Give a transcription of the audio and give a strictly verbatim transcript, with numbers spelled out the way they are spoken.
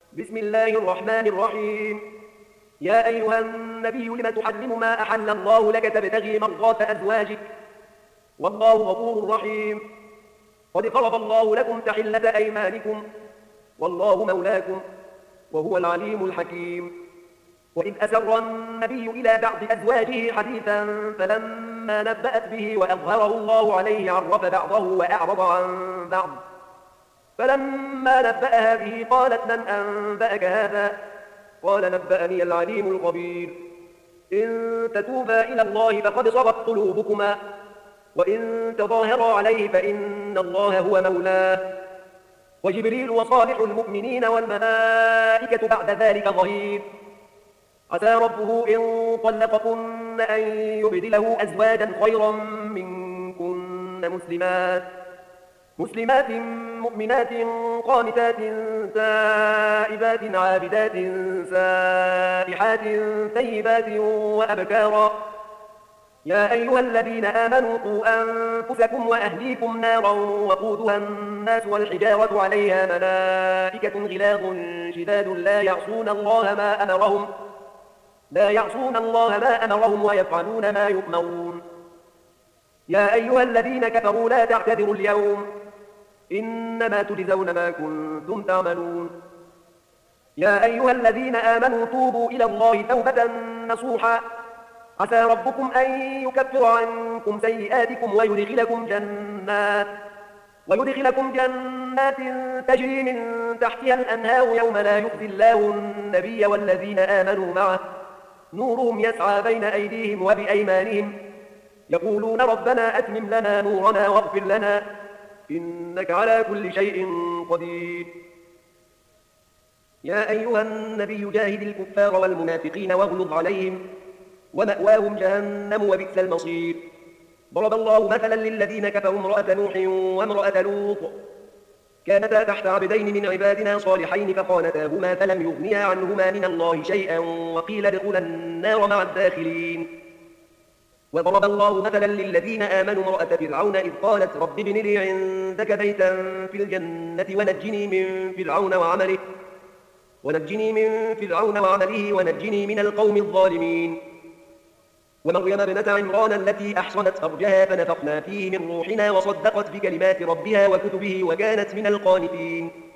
بسم الله الرحمن الرحيم. يا أيها النبي لم تحرم ما أحل الله لك تبتغي مرضات أزواجك والله غفور رحيم. قد فرض الله لكم تحلة أيمانكم والله مولاكم وهو العليم الحكيم. وإذ أسر النبي إلى بعض أزواجه حديثا فلما نبأت به وأظهره الله عليه عرف بعضه وأعرض عن بعض، فلما نبأها به قالت من أنبأك هذا؟ قال نبأني العليم الخبير. إن تتوبا إلى الله فقد صغت قلوبكما وإن تظاهرا عليه فإن الله هو مولاه وجبريل وصالح المؤمنين والملائكة بعد ذلك ظهير. عسى ربه إن طلقكن أن يبدله أزواجا خيرا منكن مسلمات مسلمات مؤمنات قانتات تائبات عابدات سائحات ثيبات وأبكارا. يا أيها الذين آمنوا قوا أنفسكم وأهليكم نارا وقودها الناس والحجارة عليها ملائكة غلاظ شداد لا يعصون الله ما أمرهم لا يعصون الله ما أمرهم ويفعلون ما يؤمرون. يا أيها الذين كفروا لا تعتذروا اليوم إنما تجزون ما كنتم تعملون. يا أيها الذين آمنوا توبوا إلى الله توبة نصوحا عسى ربكم أن يكفر عنكم سيئاتكم ويدخلكم جنات ويدخلكم جنات تجري من تحتها الأنهار يوم لا يخزي الله النبي والذين آمنوا معه نورهم يسعى بين أيديهم وبأيمانهم يقولون ربنا أتمم لنا نورنا واغفر لنا إنك على كل شيء قدير. يا أيها النبي جاهد الكفار والمنافقين واغلظ عليهم ومأواهم جهنم وبئس المصير. ضرب الله مثلا للذين كفروا امرأة نوح وامرأة لوط كانتا تحت عبدين من عبادنا صالحين فخانتاهما فلم يغنيا عنهما من الله شيئا وقيل ادخلا النار مع الداخلين. وضرب الله مثلا للذين آمنوا امرأة فرعون إذ قالت رب ابن لي عندك بيتا في الجنة ونجني من فرعون وعمله ونجني من فرعون وعمله ونجني من القوم الظالمين. ومريم ابنة عمران التي أحصنت فرجها فنفخنا فيه من روحنا وصدقت بكلمات ربها وكتبه وكانت من القانتين.